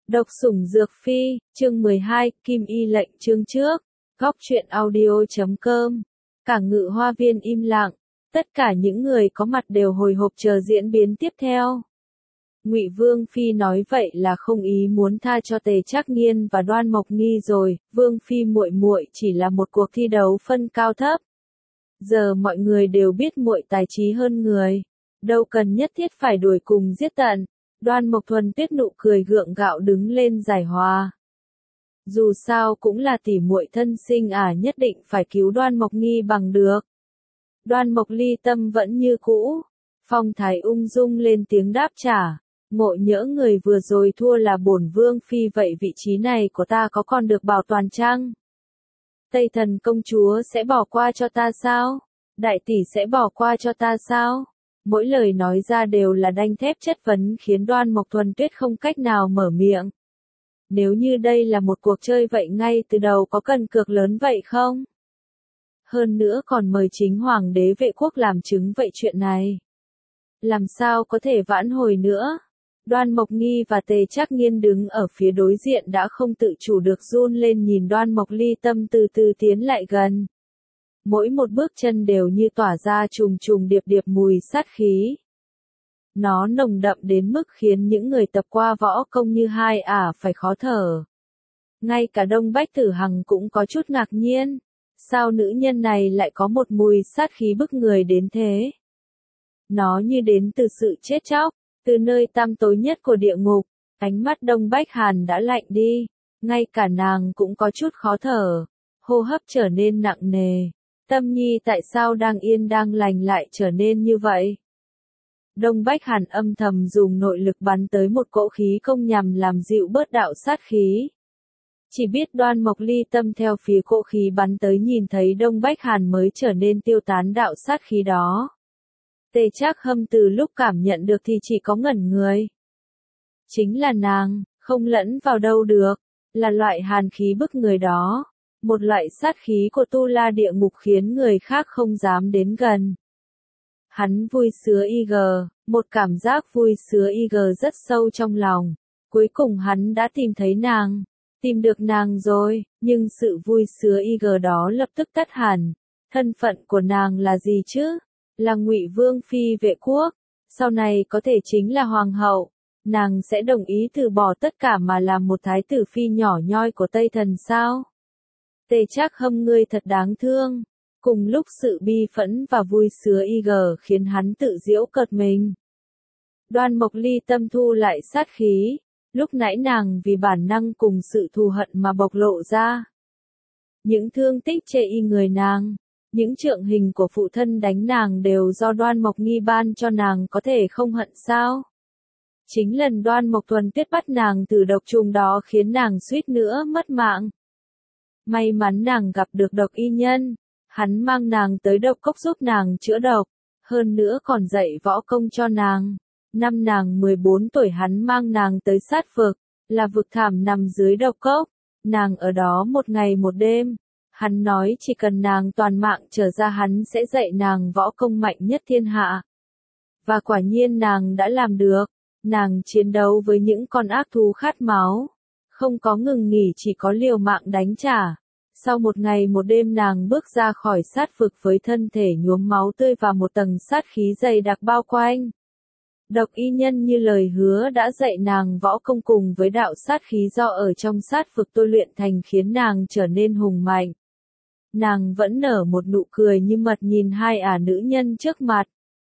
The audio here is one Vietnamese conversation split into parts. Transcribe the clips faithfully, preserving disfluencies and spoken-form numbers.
Độc sủng dược phi, chương mười hai, Kim Y lệnh chương trước. Góc truyện audio chấm com. Cả Ngự Hoa Viên im lặng, tất cả những người có mặt đều hồi hộp chờ diễn biến tiếp theo. Ngụy Vương phi nói vậy là không ý muốn tha cho Tề Trác Nghiên và Đoan Mộc Nghi rồi, Vương phi muội muội chỉ là một cuộc thi đấu phân cao thấp. Giờ mọi người đều biết muội tài trí hơn người, đâu cần nhất thiết phải đuổi cùng giết tận. Đoan Mộc Thuần Tuyết nụ cười gượng gạo đứng lên giải hòa. Dù sao cũng là tỷ muội thân sinh à, nhất định phải cứu Đoan Mộc Nghi bằng được. Đoan Mộc Ly tâm vẫn như cũ, phong thái ung dung lên tiếng đáp trả. Ngộ nhỡ người vừa rồi thua là bổn vương phi, vậy vị trí này của ta có còn được bảo toàn chăng? Tây Thần công chúa sẽ bỏ qua cho ta sao? Đại tỷ sẽ bỏ qua cho ta sao? Mỗi lời nói ra đều là đanh thép chất vấn khiến Đoan Mộc Thuần Tuyết không cách nào mở miệng. Nếu như đây là một cuộc chơi vậy ngay từ đầu có cần cược lớn vậy không? Hơn nữa còn mời chính hoàng đế vệ quốc làm chứng vậy chuyện này. Làm sao có thể vãn hồi nữa? Đoan Mộc Nghi và Tề Trác Nghiên đứng ở phía đối diện đã không tự chủ được run lên nhìn Đoan Mộc Ly tâm từ từ tiến lại gần. Mỗi một bước chân đều như tỏa ra trùng trùng điệp điệp mùi sát khí. Nó nồng đậm đến mức khiến những người tập qua võ công như hai ả phải khó thở. Ngay cả Đông Bách Tử Hằng cũng có chút ngạc nhiên. Sao nữ nhân này lại có một mùi sát khí bức người đến thế? Nó như đến từ sự chết chóc, từ nơi tăm tối nhất của địa ngục. Ánh mắt Đông Bách Hàn đã lạnh đi. Ngay cả nàng cũng có chút khó thở. Hô hấp trở nên nặng nề. Tâm nhi tại sao đang yên đang lành lại trở nên như vậy? Đông Bách Hàn âm thầm dùng nội lực bắn tới một cỗ khí công nhằm làm dịu bớt đạo sát khí. Chỉ biết Đoan Mộc Ly tâm theo phía cỗ khí bắn tới nhìn thấy Đông Bách Hàn mới trở nên tiêu tán đạo sát khí đó. Tề Trác Hâm từ lúc cảm nhận được thì chỉ có ngẩn người. Chính là nàng, không lẫn vào đâu được, là loại hàn khí bức người đó. Một loại sát khí của tu la địa ngục khiến người khác không dám đến gần. Hắn vui sướng y gờ, một cảm giác vui sướng y gờ rất sâu trong lòng. Cuối cùng hắn đã tìm thấy nàng, tìm được nàng rồi, nhưng sự vui sướng y gờ đó lập tức tắt hẳn. Thân phận của nàng là gì chứ? Là Ngụy Vương phi vệ quốc, sau này có thể chính là hoàng hậu. Nàng sẽ đồng ý từ bỏ tất cả mà làm một thái tử phi nhỏ nhoi của Tây Thần sao? Tề Trác Hâm ngươi thật đáng thương. Cùng lúc sự bi phẫn và vui sướng y gờ khiến hắn tự giễu cợt mình. Đoan Mộc Ly tâm thu lại sát khí. Lúc nãy nàng vì bản năng cùng sự thù hận mà bộc lộ ra. Những thương tích chê y người nàng, những trượng hình của phụ thân đánh nàng đều do Đoan Mộc Nghi ban cho nàng, có thể không hận sao? Chính lần Đoan Mộc Thuần Tuyết bắt nàng từ độc trùng đó khiến nàng suýt nữa mất mạng. May mắn nàng gặp được Độc Y Nhân, hắn mang nàng tới độc cốc giúp nàng chữa độc, hơn nữa còn dạy võ công cho nàng. Năm nàng mười bốn tuổi hắn mang nàng tới sát vực, là vực thẳm nằm dưới độc cốc, nàng ở đó một ngày một đêm. Hắn nói chỉ cần nàng toàn mạng trở ra hắn sẽ dạy nàng võ công mạnh nhất thiên hạ. Và quả nhiên nàng đã làm được, nàng chiến đấu với những con ác thú khát máu. Không có ngừng nghỉ, chỉ có liều mạng đánh trả. Sau một ngày một đêm nàng bước ra khỏi sát vực với thân thể nhuốm máu tươi và một tầng sát khí dày đặc bao quanh. Độc Y Nhân như lời hứa đã dạy nàng võ công cùng với đạo sát khí do ở trong sát vực tôi luyện thành khiến nàng trở nên hùng mạnh. Nàng vẫn nở một nụ cười như mật nhìn hai ả nữ nhân trước mặt.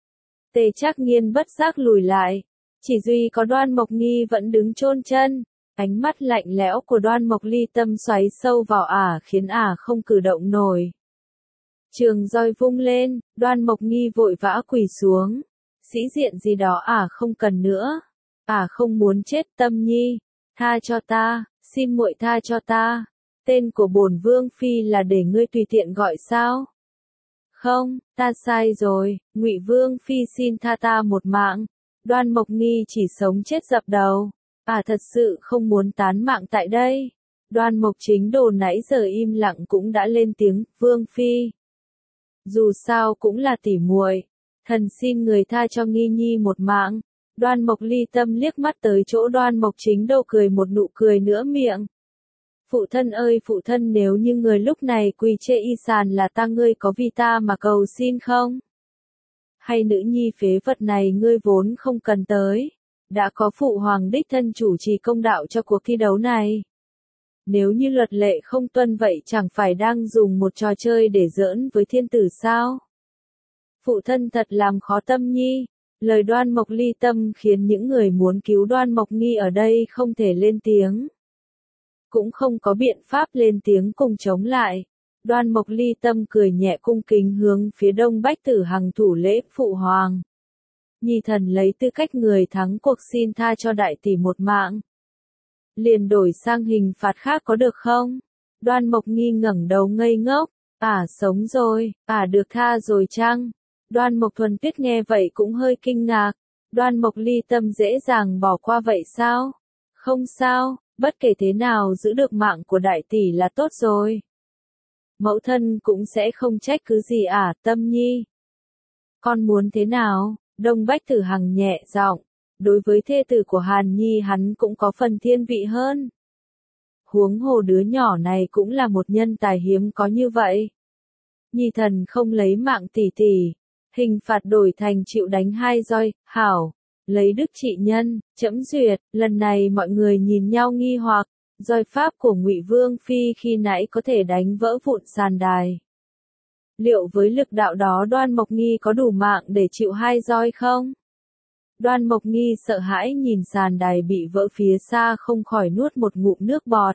Tề Trác Nghiên bất giác lùi lại. Chỉ duy có Đoan Mộc Nghi vẫn đứng chôn chân. Ánh mắt lạnh lẽo của Đoan Mộc Ly tâm xoáy sâu vào ả khiến ả không cử động nổi. Trường roi vung lên, Đoan Mộc Nghi vội vã quỳ xuống. Sĩ diện gì đó ả không cần nữa. Ả không muốn chết. Tâm nhi, tha cho ta, xin muội tha cho ta. Tên của bổn vương phi là để ngươi tùy tiện gọi sao? Không, ta sai rồi, Ngụy Vương phi xin tha ta một mạng. Đoan Mộc Nghi chỉ sống chết dập đầu. À thật sự không muốn tán mạng tại đây. Đoan Mộc Chính Đồ nãy giờ im lặng cũng đã lên tiếng, Vương phi. Dù sao cũng là tỉ muội, thần xin người tha cho Nghi Nhi một mạng. Đoan Mộc Ly Tâm liếc mắt tới chỗ Đoan Mộc Chính Đô cười một nụ cười nữa miệng. Phụ thân ơi phụ thân, nếu như người lúc này quỳ chê y sàn là ta, ngươi có vì ta mà cầu xin không? Hay nữ nhi phế vật này ngươi vốn không cần tới, đã có phụ hoàng đích thân chủ trì công đạo cho cuộc thi đấu này. Nếu như luật lệ không tuân vậy chẳng phải đang dùng một trò chơi để giỡn với thiên tử sao? Phụ thân thật làm khó Tâm Nhi. Lời Đoan Mộc Ly Tâm khiến những người muốn cứu Đoan Mộc Nghi ở đây không thể lên tiếng. Cũng không có biện pháp lên tiếng cùng chống lại. Đoan Mộc Ly Tâm cười nhẹ cung kính hướng phía Đông Bách Tử Hằng thủ lễ phụ hoàng. Nhi thần lấy tư cách người thắng cuộc xin tha cho đại tỷ một mạng. Liền đổi sang hình phạt khác có được không? Đoan Mộc Nghi ngẩng đầu ngây ngốc. À sống rồi, à được tha rồi chăng? Đoan Mộc Thuần Tuyết nghe vậy cũng hơi kinh ngạc. Đoan Mộc Ly Tâm dễ dàng bỏ qua vậy sao? Không sao, bất kể thế nào giữ được mạng của đại tỷ là tốt rồi. Mẫu thân cũng sẽ không trách cứ gì à, Tâm Nhi. Con muốn thế nào? Đông Bách Tử Hằng nhẹ giọng. Đối với thê tử của Hàn Nhi hắn cũng có phần thiên vị hơn. Huống hồ đứa nhỏ này cũng là một nhân tài hiếm có như vậy. Nhi thần không lấy mạng tỷ tỷ. Hình phạt đổi thành chịu đánh hai roi, hảo. Lấy đức trị nhân, trẫm duyệt. Lần này mọi người nhìn nhau nghi hoặc. Roi pháp của Ngụy Vương Phi khi nãy có thể đánh vỡ vụn sàn đài. Liệu với lực đạo đó Đoan Mộc Nghi có đủ mạng để chịu hai roi không? Đoan Mộc Nghi sợ hãi nhìn sàn đài bị vỡ phía xa không khỏi nuốt một ngụm nước bọt.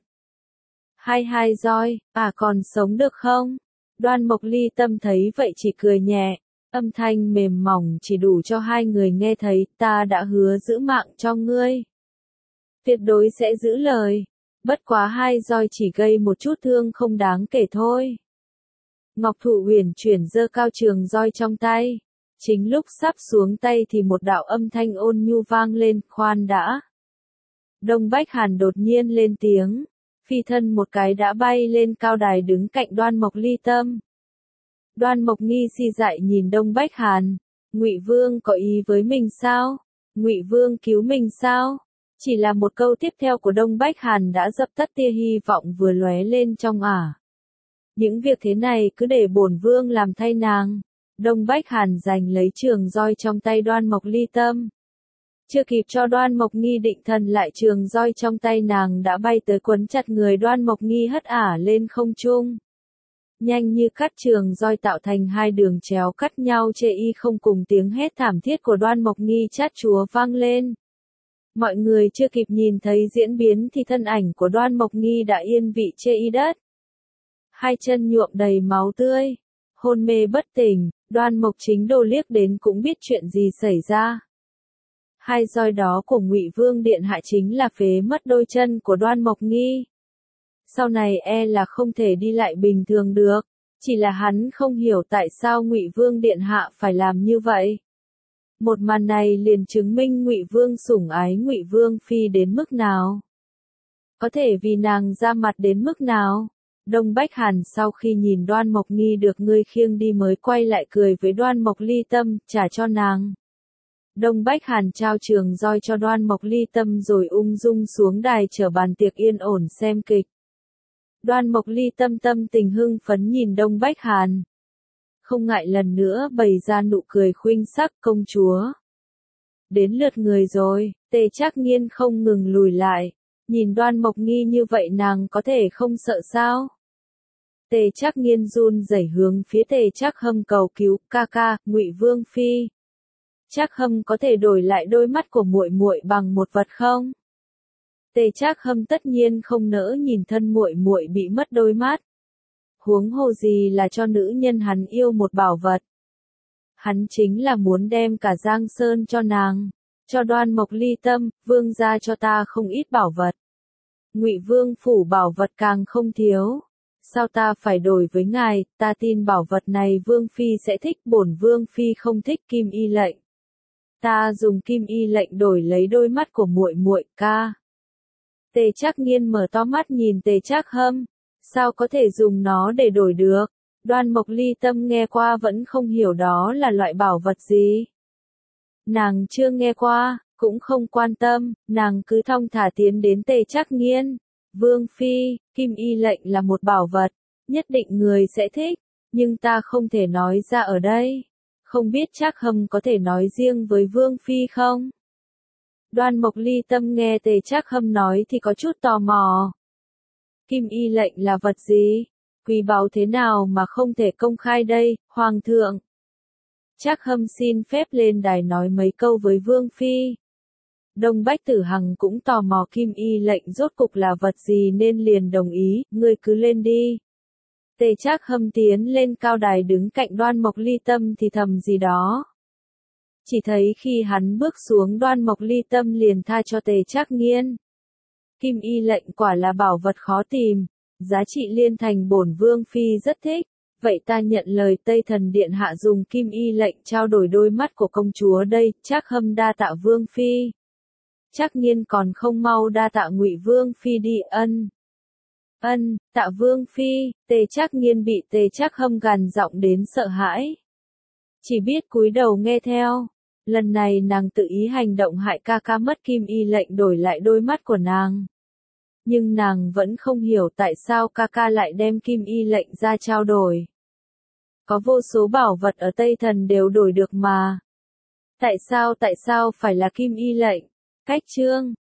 Hai hai roi, à còn sống được không? Đoan Mộc Ly Tâm thấy vậy chỉ cười nhẹ, âm thanh mềm mỏng chỉ đủ cho hai người nghe thấy, ta đã hứa giữ mạng cho ngươi. Tuyệt đối sẽ giữ lời, bất quá hai roi chỉ gây một chút thương không đáng kể thôi. Ngọc Thụ Huyền chuyển giơ cao trường roi trong tay. Chính lúc sắp xuống tay thì một đạo âm thanh ôn nhu vang lên, khoan đã. Đông Bách Hàn đột nhiên lên tiếng, phi thân một cái đã bay lên cao đài đứng cạnh Đoan Mộc Ly Tâm. Đoan Mộc Nghi si dại nhìn Đông Bách Hàn, Ngụy Vương có ý với mình sao? Ngụy Vương cứu mình sao? Chỉ là một câu tiếp theo của Đông Bách Hàn đã dập tắt tia hy vọng vừa lóe lên trong ả. Những việc thế này cứ để bổn vương làm thay nàng. Đông Bách Hàn giành lấy trường roi trong tay Đoan Mộc Ly Tâm. Chưa kịp cho Đoan Mộc Nghi định thần lại, trường roi trong tay nàng đã bay tới quấn chặt người Đoan Mộc Nghi hất ả lên không trung. Nhanh như cắt, trường roi tạo thành hai đường chéo cắt nhau chê y không, cùng tiếng hét thảm thiết của Đoan Mộc Nghi chát chúa vang lên. Mọi người chưa kịp nhìn thấy diễn biến thì thân ảnh của Đoan Mộc Nghi đã yên vị chê y đất. Hai chân nhuộm đầy máu tươi, hôn mê bất tỉnh. Đoan Mộc Chính Đô liếc đến cũng biết chuyện gì xảy ra. Hai roi đó của Ngụy Vương điện hạ chính là phế mất đôi chân của Đoan Mộc Nghi. Sau này e là không thể đi lại bình thường được, chỉ là hắn không hiểu tại sao Ngụy Vương điện hạ phải làm như vậy. Một màn này liền chứng minh Ngụy Vương sủng ái Ngụy Vương Phi đến mức nào. Có thể vì nàng ra mặt đến mức nào. Đông Bách Hàn sau khi nhìn Đoan Mộc Nghi được ngươi khiêng đi mới quay lại cười với Đoan Mộc Ly Tâm, trả cho nàng. Đông Bách Hàn trao trường roi cho Đoan Mộc Ly Tâm rồi ung dung xuống đài chở bàn tiệc yên ổn xem kịch. Đoan Mộc Ly Tâm tâm tình hưng phấn nhìn Đông Bách Hàn. Không ngại lần nữa bày ra nụ cười khuynh sắc, công chúa. Đến lượt người rồi, Tề Trác Nghiên không ngừng lùi lại. Nhìn Đoan Mộc Nghi như vậy nàng có thể không sợ sao? Tề Trác Nghiên run rẩy hướng phía Tề Trác Hâm cầu cứu, ca ca, Ngụy Vương Phi. Trác Hâm có thể đổi lại đôi mắt của muội muội bằng một vật không? Tề Trác Hâm tất nhiên không nỡ nhìn thân muội muội bị mất đôi mắt. Huống hồ gì là cho nữ nhân hắn yêu một bảo vật. Hắn chính là muốn đem cả Giang Sơn cho nàng. Cho Đoan Mộc Ly Tâm, vương gia cho ta không ít bảo vật. Ngụy Vương phủ bảo vật càng không thiếu. Sao ta phải đổi với ngài, ta tin bảo vật này Vương Phi sẽ thích, bổn Vương Phi không thích kim y lệnh. Ta dùng kim y lệnh đổi lấy đôi mắt của muội muội, ca. Tề Trác Nghiên mở to mắt nhìn Tề Trác Hâm. Sao có thể dùng nó để đổi được? Đoan Mộc Ly Tâm nghe qua vẫn không hiểu đó là loại bảo vật gì. Nàng chưa nghe qua, cũng không quan tâm, nàng cứ thong thả tiến đến Tề Trác Nghiên. Vương Phi, Kim Y lệnh là một bảo vật, nhất định người sẽ thích, nhưng ta không thể nói ra ở đây. Không biết Trác Hâm có thể nói riêng với Vương Phi không? Đoan Mộc Ly Tâm nghe Tề Trác Hâm nói thì có chút tò mò. Kim Y lệnh là vật gì? Quý báu thế nào mà không thể công khai đây, Hoàng thượng? Trác Hâm xin phép lên đài nói mấy câu với Vương Phi. Đông Bách Tử Hằng cũng tò mò Kim Y lệnh rốt cục là vật gì nên liền đồng ý, ngươi cứ lên đi. Tề Trác Hâm tiến lên cao đài đứng cạnh Đoan Mộc Ly Tâm thì thầm gì đó. Chỉ thấy khi hắn bước xuống Đoan Mộc Ly Tâm liền tha cho Tề Trác Nghiên. Kim Y lệnh quả là bảo vật khó tìm, giá trị liên thành bổn Vương Phi rất thích, vậy ta nhận lời Tây Thần Điện hạ dùng Kim Y lệnh trao đổi đôi mắt của công chúa đây. Trác Hâm đa tạ Vương Phi. Trác Nghiên còn không mau đa tạ Ngụy Vương Phi đi. Ân. Ân, tạ Vương Phi. Tề Trác Nghiên bị Tề Trác Hâm gằn giọng đến sợ hãi. Chỉ biết cúi đầu nghe theo. Lần này nàng tự ý hành động hại ca ca mất Kim Y lệnh đổi lại đôi mắt của nàng. Nhưng nàng vẫn không hiểu tại sao ca ca lại đem Kim Y lệnh ra trao đổi. Có vô số bảo vật ở Tây Thần đều đổi được mà. Tại sao tại sao phải là Kim Y lệnh? Cách chương